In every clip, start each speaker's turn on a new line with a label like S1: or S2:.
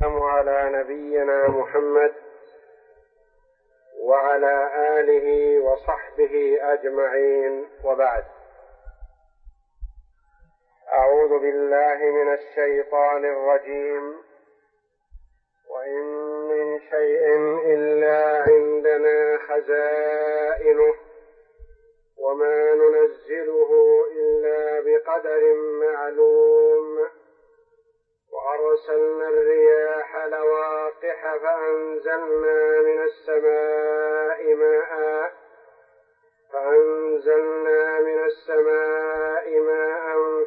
S1: على نبينا محمد وعلى آله وصحبه أجمعين، وبعد. أعوذ بالله من الشيطان الرجيم. وإن من شيء إلا عندنا خزائنه وما ننزله إلا بقدر معلوم. وأرسلنا الرياح لواقح فأنزلنا من السماء ماء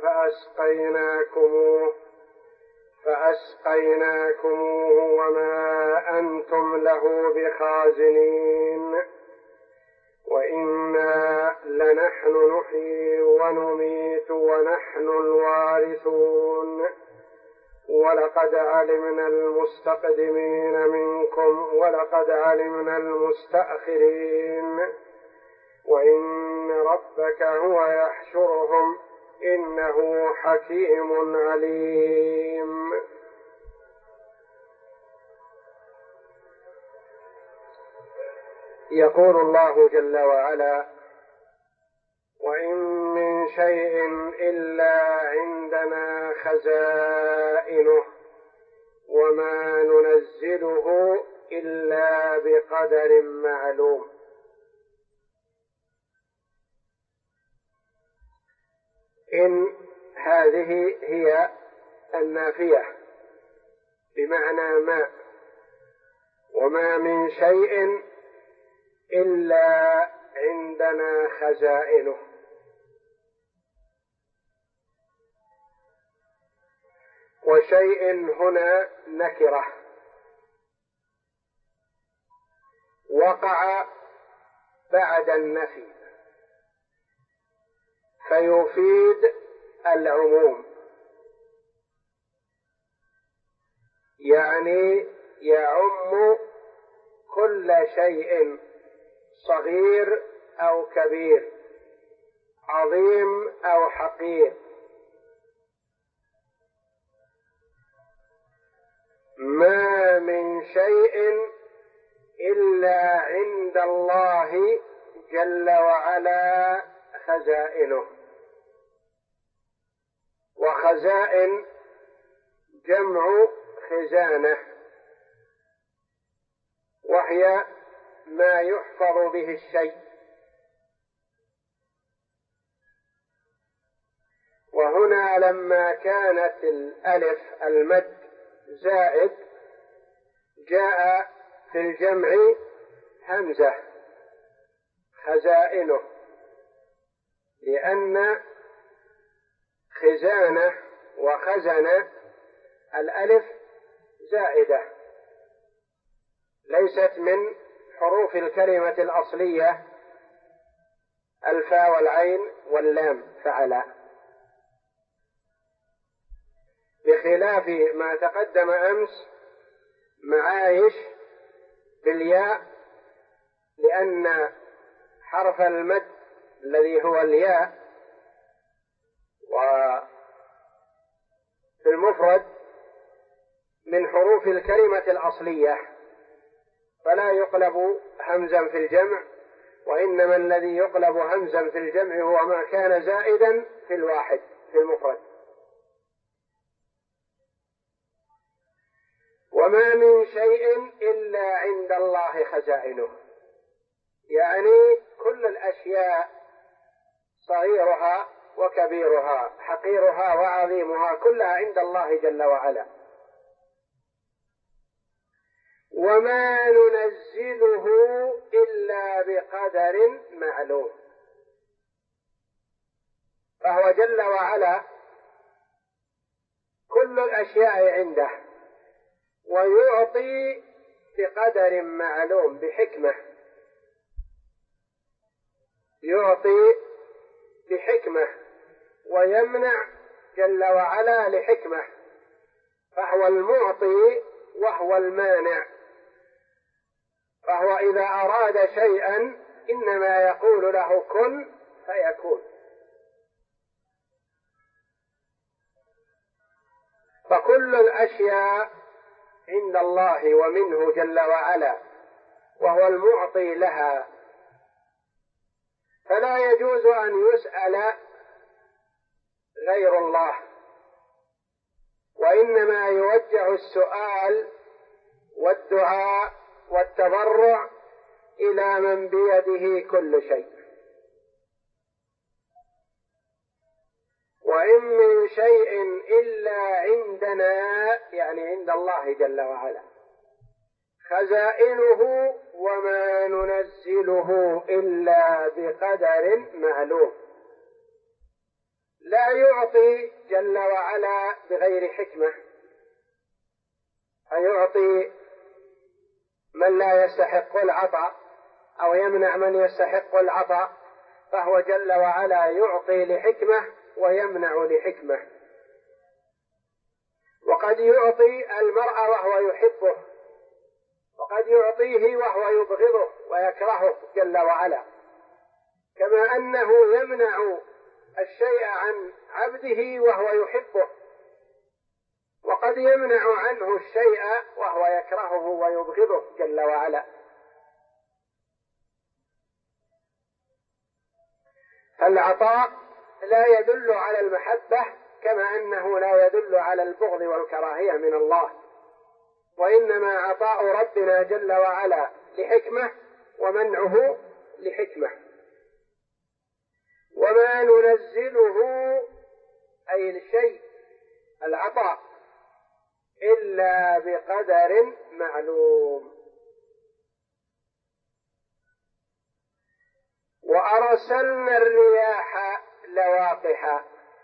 S1: فأسقيناكموه وما أنتم له بخازنين. وإنا لنحن نحيي ونميت ونحن الوارثون. ولقد علمنا المستقدمين منكم ولقد علمنا المستأخرين. وإن ربك هو يحشرهم إنه حكيم عليم. يقول الله جل وعلا: وإن من شيء إلا عندنا خزائنه وما ننزله إلا بقدر معلوم. إن هذه هي النافية بمعنى ما، وما من شيء إلا عندنا خزائنه. وشيء هنا نكرة وقع بعد النفي فيفيد العموم، يعني يعم كل شيء صغير أو كبير، عظيم أو حقير. ما من شيء إلا عند الله جل وعلا خزائنه. وخزائن جمع خزانة، وهي ما يحفظ به الشيء. وهنا لما كانت الألف المد زائد جاء في الجمع همزة خزائنه، لأن خزانة وخزنة الألف زائدة ليست من حروف الكلمة الأصلية الفاء والعين واللام فعلا، بخلاف ما تقدم أمس معايش بالياء، لأن حرف المد الذي هو الياء وفي المفرد من حروف الكلمة الأصلية، فلا يقلب همزا في الجمع، وإنما الذي يقلب همزا في الجمع هو ما كان زائدا في الواحد في المفرد. وما من شيء إلا عند الله خزائنه، يعني كل الأشياء صغيرها وكبيرها، حقيرها وعظيمها، كلها عند الله جل وعلا. وما ننزله إلا بقدر معلوم، فهو جل وعلا كل الأشياء عنده، ويعطي بقدر معلوم بحكمة، يعطي بحكمة ويمنع جل وعلا لحكمة، فهو المعطي وهو المانع. فهو إذا أراد شيئا إنما يقول له كن فيكون. فكل الأشياء عند الله ومنه جل وعلا، وهو المعطي لها، فلا يجوز أن يسأل غير الله، وإنما يوجه السؤال والدعاء والتضرع إلى من بيده كل شيء. وإن من شيء إلا عندنا، يعني عند الله جل وعلا، خزائنه وما ننزله إلا بقدر معلوم. لا يعطي جل وعلا بغير حكمة، فيعطي من لا يستحق العطاء أو يمنع من يستحق العطاء، فهو جل وعلا يعطي لحكمة ويمنع لحكمة. وقد يعطي المرء وهو يحبه، وقد يعطيه وهو يبغضه ويكرهه جل وعلا، كما أنه يمنع الشيء عن عبده وهو يحبه، وقد يمنع عنه الشيء وهو يكرهه ويبغضه جل وعلا. فالعطاء لا يدل على المحبة، كما أنه لا يدل على البغض والكراهية من الله، وإنما عطاء ربنا جل وعلا لحكمة ومنعه لحكمة. وما ننزله أي الشيء العطاء إلا بقدر معلوم. وأرسلنا الرياح لواقح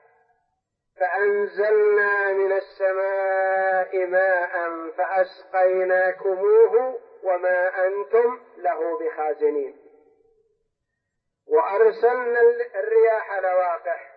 S1: فأنزلنا من السماء ماء فأسقيناكموه وما أنتم له بخازنين. وأرسلنا الرياح لواقح،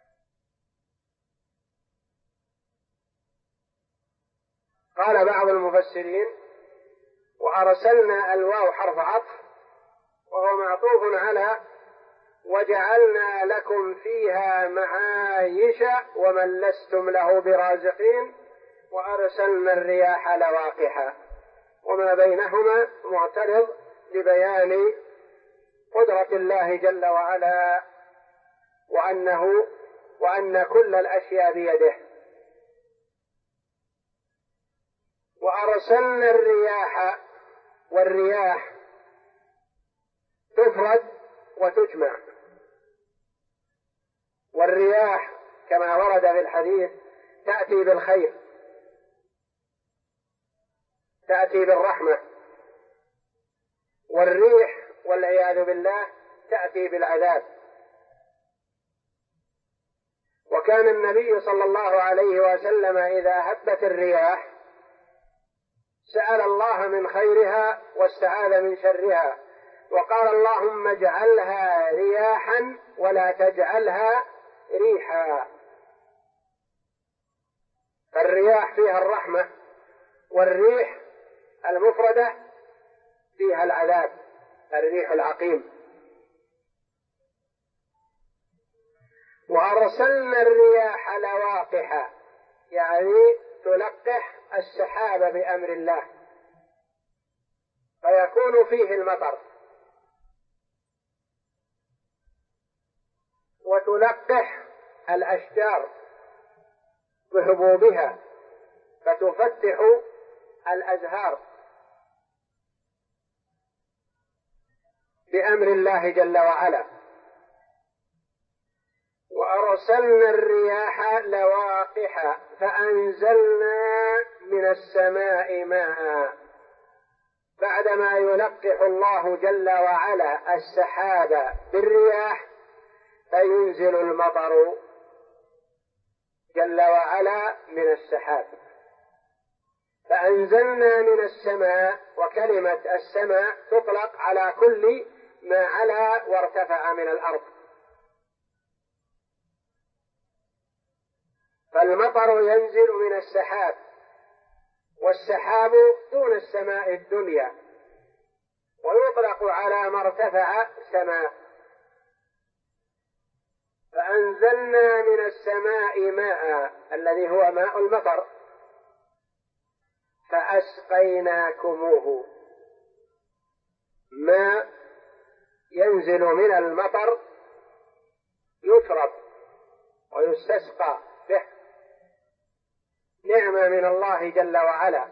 S1: قال بعض المفسرين: وأرسلنا الواو حرف عطف، وهو معطوف على وجعلنا لكم فيها معايش ومن لستم له برازقين، وأرسلنا الرياح لواقح، وما بينهما معترض لبيان قدرة الله جل وعلا وأن كل الأشياء بيده. وأرسلنا الرياح، والرياح تفرد وتجمع، والرياح كما ورد في الحديث تأتي بالخير، تأتي بالرحمة، والريح والعياذ بالله تأتي بالعذاب. وكان النبي صلى الله عليه وسلم إذا هبت الرياح سأل الله من خيرها واستعاذ من شرها، وقال: اللهم اجعلها رياحا ولا تجعلها ريحا. فالرياح فيها الرحمة، والريح المفردة فيها العذاب، الريح العقيم. وأرسلنا الرياح لواقح، يعني تلقح السحاب بأمر الله فيكون فيه المطر، وتلقح الأشجار بهبوبها فتفتح الأزهار بأمر الله جل وعلا. وأرسلنا الرياح لواقح فأنزلنا من السماء ماء، بعدما يلقح الله جل وعلا السحاب بالرياح فينزل المطر جل وعلا من السحاب. فأنزلنا من السماء، وكلمة السماء تطلق على كل ما علا وارتفع من الأرض، فالمطر ينزل من السحاب، والسحاب دون السماء الدنيا، ويطلق على ما ارتفع سماء. فأنزلنا من السماء ماء الذي هو ماء المطر، فأسقيناكموه. ما ينزل من المطر يشرب ويستسقى به، نعمة من الله جل وعلا،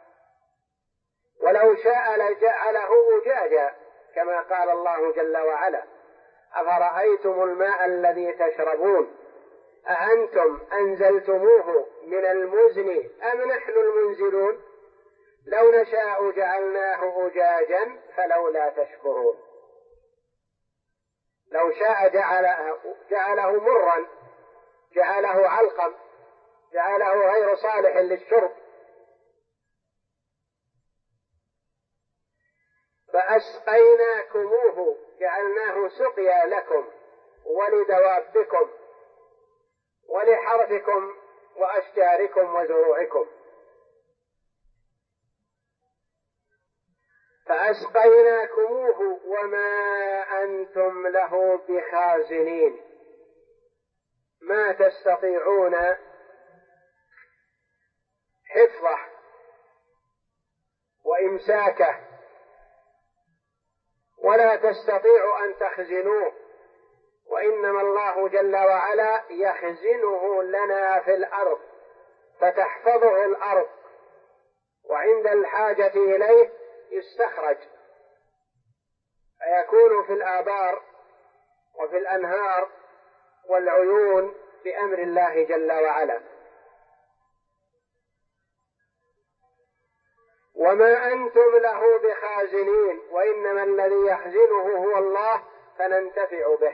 S1: ولو شاء لجعله أجاجا كما قال الله جل وعلا: أفرأيتم الماء الذي تشربون أأنتم أنزلتموه من المزن أم نحن المنزلون لو نشاء جعلناه أجاجا فلولا تشكرون. لو شاء جعله مرا، جعله علقا، جعله غير صالح للشرب. فأسقيناكموه جعلناه سقيا لكم ولدوابكم ولحرثكم وأشجاركم وزروعكم. فأسقيناكموه وما أنتم له بخازنين، ما تستطيعون حفظه وإمساكه، ولا تستطيع أن تخزنوه، وإنما الله جل وعلا يخزنه لنا في الأرض فتحفظه الأرض، وعند الحاجة إليه يستخرج فيكون في الآبار وفي الأنهار والعيون بأمر الله جل وعلا. وما أنتم له بخازنين، وإنما الذي يخزنه هو الله فننتفع به.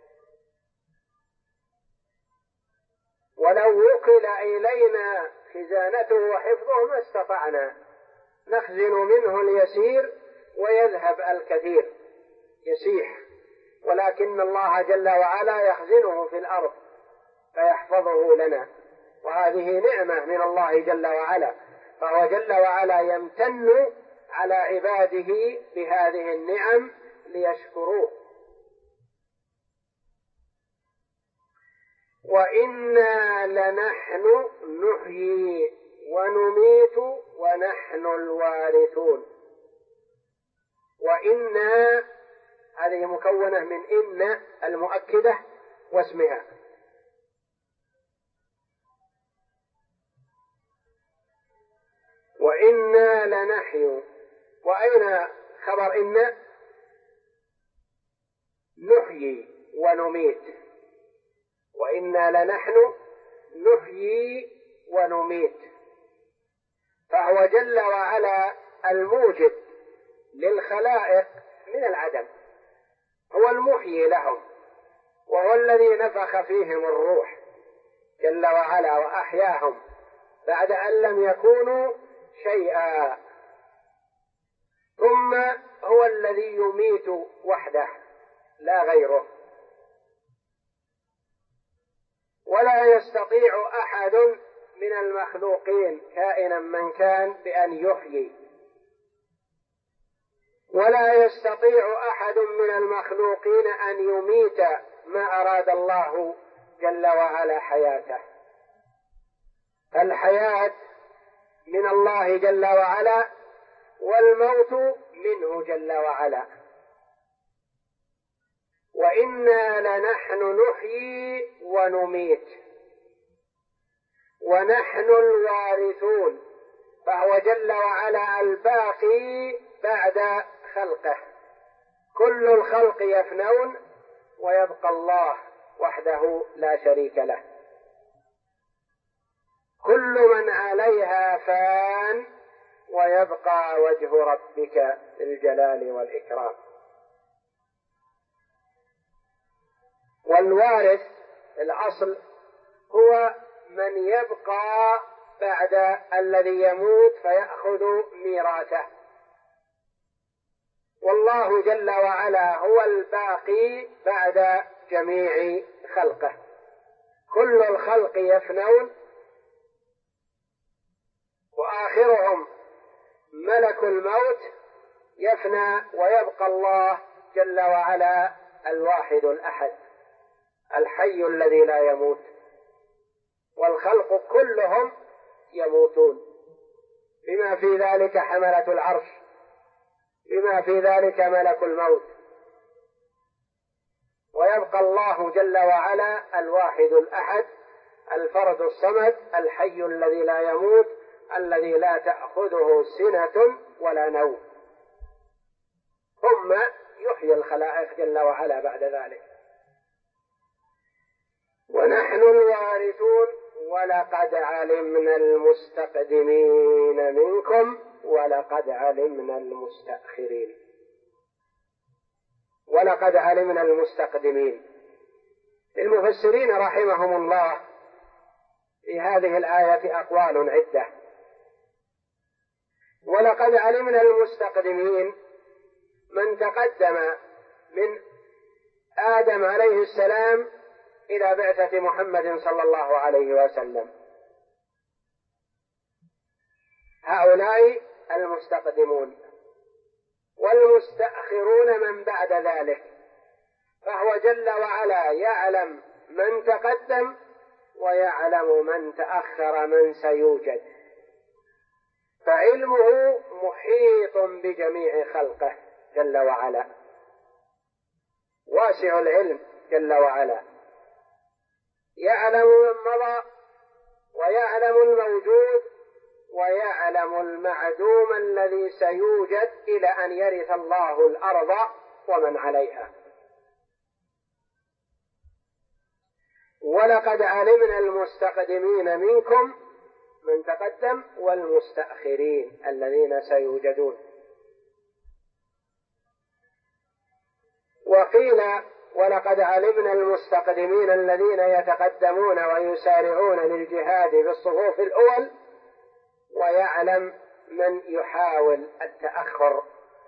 S1: ولو وكل إلينا خزانته وحفظه ما استطعنا، نخزن منه اليسير ويذهب الكثير يسيح، ولكن الله جل وعلا يخزنه في الأرض فيحفظه لنا، وهذه نعمة من الله جل وعلا، فهو جل وعلا يمتن على عباده بهذه النعم ليشكروه. وإنا لنحن نحيي ونميت ونحن الوارثون. وإنا هذه مكونة من إن المؤكدة واسمها، وإنا لنحيي، وأين خبر إن؟ نحيي ونميت، وإنا لنحن نحيي ونميت، فهو جل وعلا الموجد للخلائق من العدم، هو المحيي لهم، وهو الذي نفخ فيهم الروح جل وعلا وأحياهم بعد أن لم يكونوا شيئا. ثم هو الذي يميت وحده لا غيره، ولا يستطيع أحد من المخلوقين كائنا من كان بأن يحيي، ولا يستطيع أحد من المخلوقين أن يميت ما أراد الله جل وعلا حياته. الحياة من الله جل وعلا، والموت منه جل وعلا. وإنا لنحن نحيي ونميت ونحن الوارثون، فهو جل وعلا الباقي بعد خلقه. كل الخلق يفنون ويبقى الله وحده لا شريك له. كل من عليها فان ويبقى وجه ربك ذي الجلال والإكرام. والوارث الأصل هو من يبقى بعد الذي يموت فيأخذ ميراثه، والله جل وعلا هو الباقي بعد جميع خلقه. كل الخلق يفنون وآخرهم ملك الموت يفنى، ويبقى الله جل وعلا الواحد الأحد الحي الذي لا يموت، والخلق كلهم يموتون بما في ذلك حملة العرش، بما في ذلك ملك الموت. ويبقى الله جل وعلا الواحد الأحد الفرد الصمد الحي الذي لا يموت الذي لا تأخذه سنة ولا نوم، ثم يحيي الخلائق جل وعلا بعد ذلك. ونحن الوارثون ولقد علمنا المستقدمين منكم ولقد علمنا المستأخرين. ولقد علمنا المستقدمين. المفسرين رحمهم الله في هذه الآية أقوال عدة. ولقد علمنا المستقدمين من تقدم من آدم عليه السلام إلى بعثة محمد صلى الله عليه وسلم، هؤلاء المستقدمون. والمستأخرون من بعد ذلك، فهو جل وعلا يعلم من تقدم ويعلم من تأخر من سيوجد، فعلمه محيط بجميع خلقه جل وعلا، واسع العلم جل وعلا، يعلم من مضى ويعلم الموجود ويعلم المعدوم الذي سيوجد إلى أن يرث الله الأرض ومن عليها. ولقد علمنا المستقدمين منكم من تقدم والمستأخرين الذين سيوجدون. وقيل ولقد علمنا المستقدمين الذين يتقدمون ويسارعون للجهاد في الصفوف الأول، ويعلم من يحاول التأخر.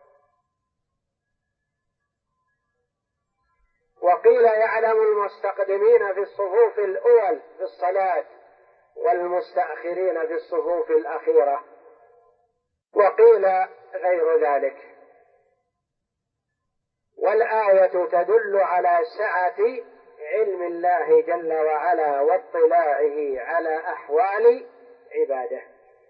S1: وقيل يعلم المستقدمين في الصفوف الأول في الصلاة والمستأخرين في الصفوف الأخيرة، وقيل غير ذلك. والآية تدل على سعة علم الله جل وعلا واطلاعه على أحوال عباده.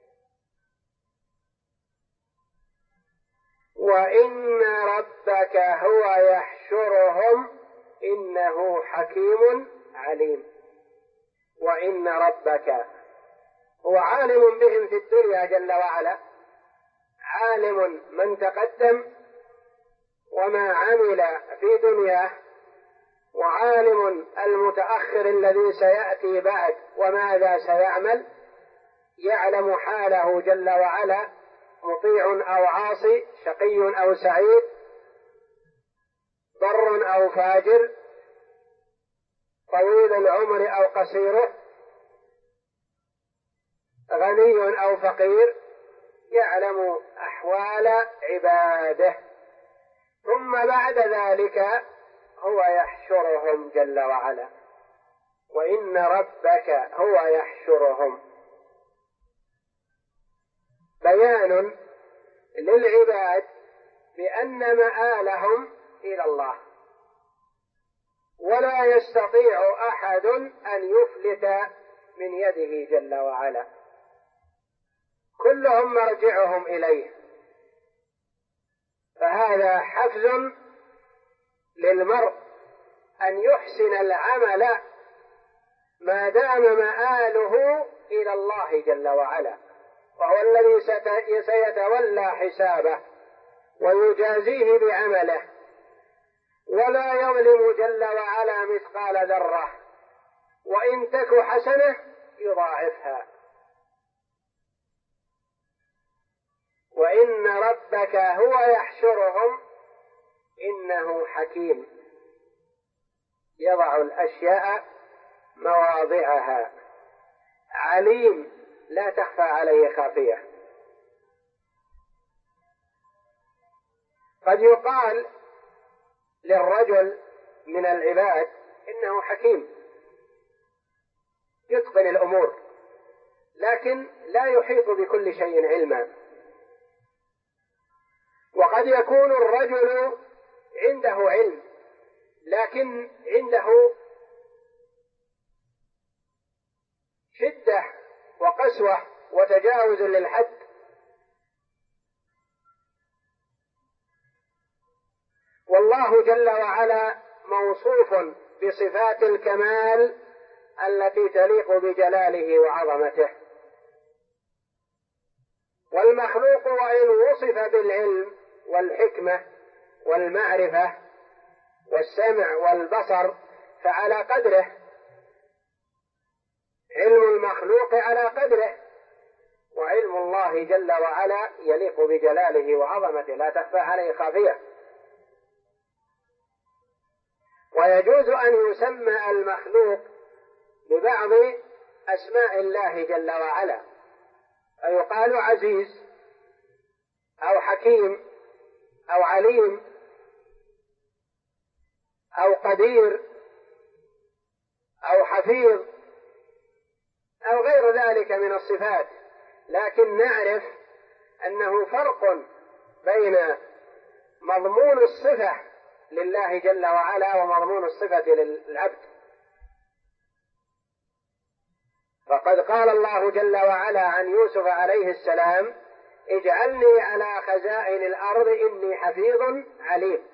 S1: وإن ربك هو يحشرهم إنه حكيم عليم. وإن ربك هو عالم بهم في الدنيا جل وعلا، عالم من تقدم وما عمل في دنياه، وعالم المتأخر الذي سيأتي بعد وماذا سيعمل، يعلم حاله جل وعلا، مطيع أو عاصي، شقي أو سعيد، بر أو فاجر، طويل العمر أو قصيره، غني أو فقير، يعلم أحوال عباده. ثم بعد ذلك هو يحشرهم جل وعلا. وإن ربك هو يحشرهم، بيان للعباد بأن مآلهم إلى الله، ولا يستطيع أحد أن يفلت من يده جل وعلا، كلهم مرجعهم إليه. فهذا حفز للمرء أن يحسن العمل ما دام مآله إلى الله جل وعلا، وهو الذي سيتولى حسابه ويجازيه بعمله، ولا يظلم جل وعلا مثقال ذرة، وإن تك حسنة يضاعفها. وإن ربك هو يحشرهم إنه حكيم يضع الأشياء مواضعها، عليم لا تخفى عليه خافية. قد يقال للرجل من العباد إنه حكيم يتقن الأمور، لكن لا يحيط بكل شيء علما. وقد يكون الرجل عنده علم لكن عنده شدة وقسوة وتجاوز للحد والله جل وعلا موصوف بصفات الكمال التي تليق بجلاله وعظمته، والمخلوق وإن وصف بالعلم والحكمة والمعرفة والسمع والبصر فعلى قدره، علم المخلوق على قدره، وعلم الله جل وعلا يليق بجلاله وعظمته لا تخفى عليه خافية. ويجوز أن يسمى المخلوق ببعض أسماء الله جل وعلا، فيقال عزيز أو حكيم أو عليم أو قدير أو حفيظ أو غير ذلك من الصفات، لكن نعرف أنه فرق بين مضمون الصفة لله جل وعلا ومضمون الصفة للعبد. فقد قال الله جل وعلا عن يوسف عليه السلام: اجعلني على خزائن الأرض إني حفيظ عليم.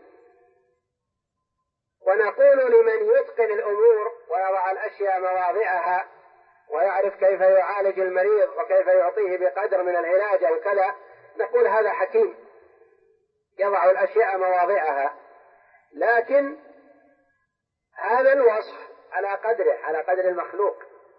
S1: ونقول لمن يتقن الأمور ويضع الأشياء مواضعها ويعرف كيف يعالج المريض وكيف يعطيه بقدر من العلاج أو كذا، نقول هذا حكيم يضع الأشياء مواضعها، لكن هذا الوصف على قدره، على قدر المخلوق.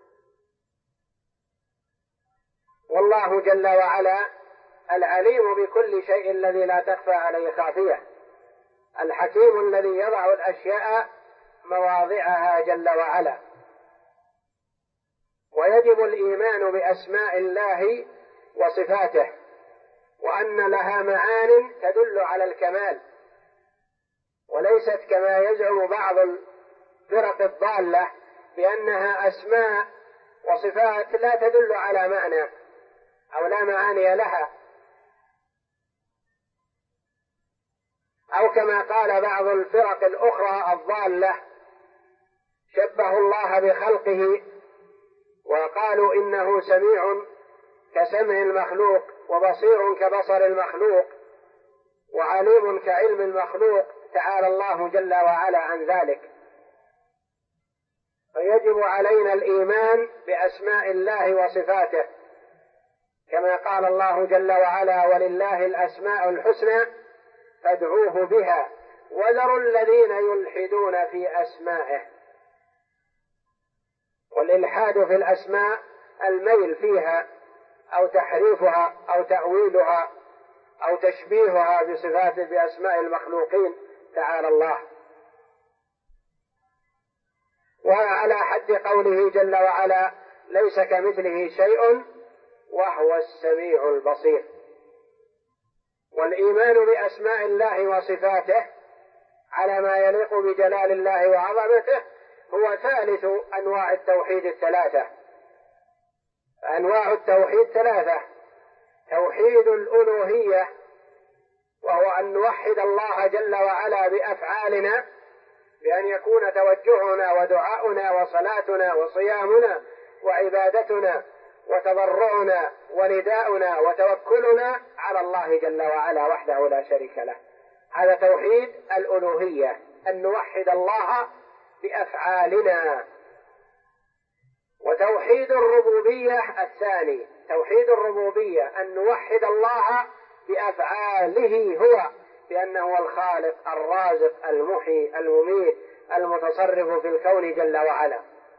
S1: والله جل وعلا العليم بكل شيء الذي لا تخفى عليه خافية، الحكيم الذي يضع الأشياء مواضعها جل وعلا. ويجب الإيمان بأسماء الله وصفاته، وأن لها معان تدل على الكمال، وليست كما يزعم بعض الفرق الضالة بأنها أسماء وصفات لا تدل على معنى أو لا معاني لها، أو كما قال بعض الفرق الأخرى الضالة شبهوا الله بخلقه وقالوا إنه سميع كسمع المخلوق وبصير كبصر المخلوق وعليم كعلم المخلوق، تعالى الله جل وعلا عن ذلك. فيجب علينا الإيمان بأسماء الله وصفاته، كما قال الله جل وعلا: ولله الأسماء الحسنى فادعوه بها وذروا الذين يلحدون في أسمائه. والإلحاد في الأسماء الميل فيها أو تحريفها أو تأويلها أو تشبيهها بصفات بأسماء المخلوقين تعالى الله. وعلى حد قوله جل وعلا: ليس كمثله شيء وهو السميع البصير. والإيمان بأسماء الله وصفاته على ما يليق بجلال الله وعظمته هو ثالث أنواع التوحيد الثلاثة. أنواع التوحيد ثلاثة: توحيد الألوهية، وهو أن نوحد الله جل وعلا بأفعالنا، بأن يكون توجهنا ودعاؤنا وصلاتنا وصيامنا وعبادتنا وتضرعنا ونداؤنا وتوكلنا على الله جل وعلا وحده لا شريك له. هذا توحيد الألوهية، أن نوحد الله بأفعالنا. وتوحيد الربوبية الثاني، توحيد الربوبية أن نوحد الله بأفعاله هو، بأنه هو الخالق الرازق المحيي المميت المتصرف في الكون جل وعلا.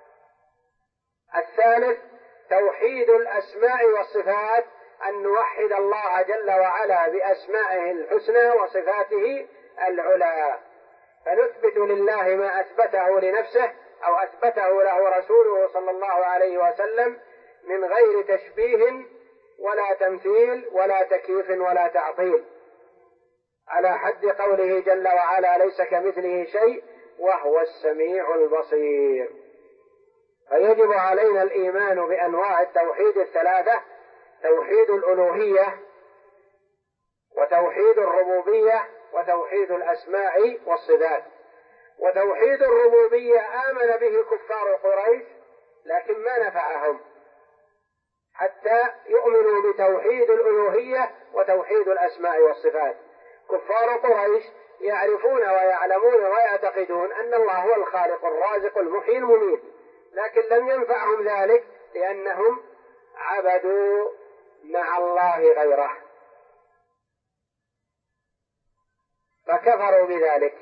S1: الثالث توحيد الأسماء والصفات، أن نوحد الله جل وعلا بأسمائه الحسنى وصفاته العلى، فنثبت لله ما أثبته لنفسه أو أثبته له رسوله صلى الله عليه وسلم من غير تشبيه ولا تمثيل ولا تكييف ولا تعطيل، على حد قوله جل وعلا: ليس كمثله شيء وهو السميع البصير. فيجب علينا الإيمان بأنواع التوحيد الثلاثة: توحيد الألوهية وتوحيد الربوبية وتوحيد الأسماء والصفات. وتوحيد الربوبية آمن به كفار قريش لكن ما نفعهم حتى يؤمنوا بتوحيد الألوهية وتوحيد الأسماء والصفات. كفار قريش يعرفون ويعلمون ويعتقدون أن الله هو الخالق الرازق المحيي المميت، لكن لم ينفعهم ذلك لأنهم عبدوا مع الله غيره فكفروا بذلك،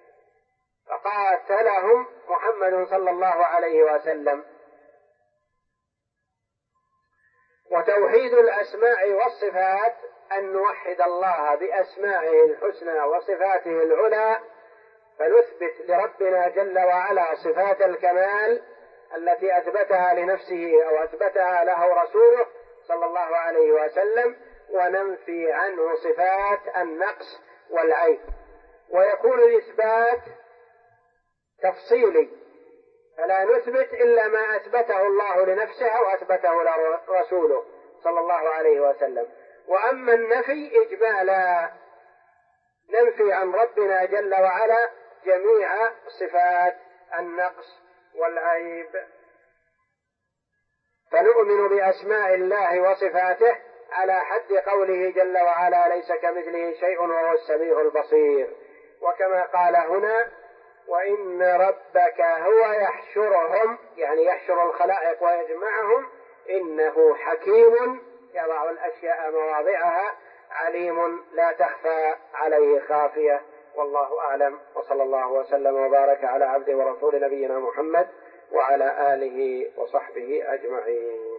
S1: فقاتلهم محمد صلى الله عليه وسلم. وتوحيد الأسماء والصفات أن نوحد الله بأسمائه الحسنى وصفاته العلى، فنثبت لربنا جل وعلا صفات الكمال التي أثبتها لنفسه أو أثبتها له رسوله صلى الله عليه وسلم، وننفي عنه صفات النقص والعيب. ويكون الإثبات تفصيلي، فلا نثبت إلا ما أثبته الله لنفسه أو أثبته رسوله صلى الله عليه وسلم. وأما النفي إجمالا، ننفي عن ربنا جل وعلا جميع صفات النقص والعيب. فنؤمن بأسماء الله وصفاته على حد قوله جل وعلا: ليس كمثله شيء وهو السميع البصير. وكما قال هنا: وإن ربك هو يحشرهم، يعني يحشر الخلائق ويجمعهم، إنه حكيم يضع الأشياء مواضعها، عليم لا تخفى عليه خافية. والله أعلم، وصلى الله وسلم وبارك على عبده ورسول نبينا محمد وعلى آله وصحبه أجمعين.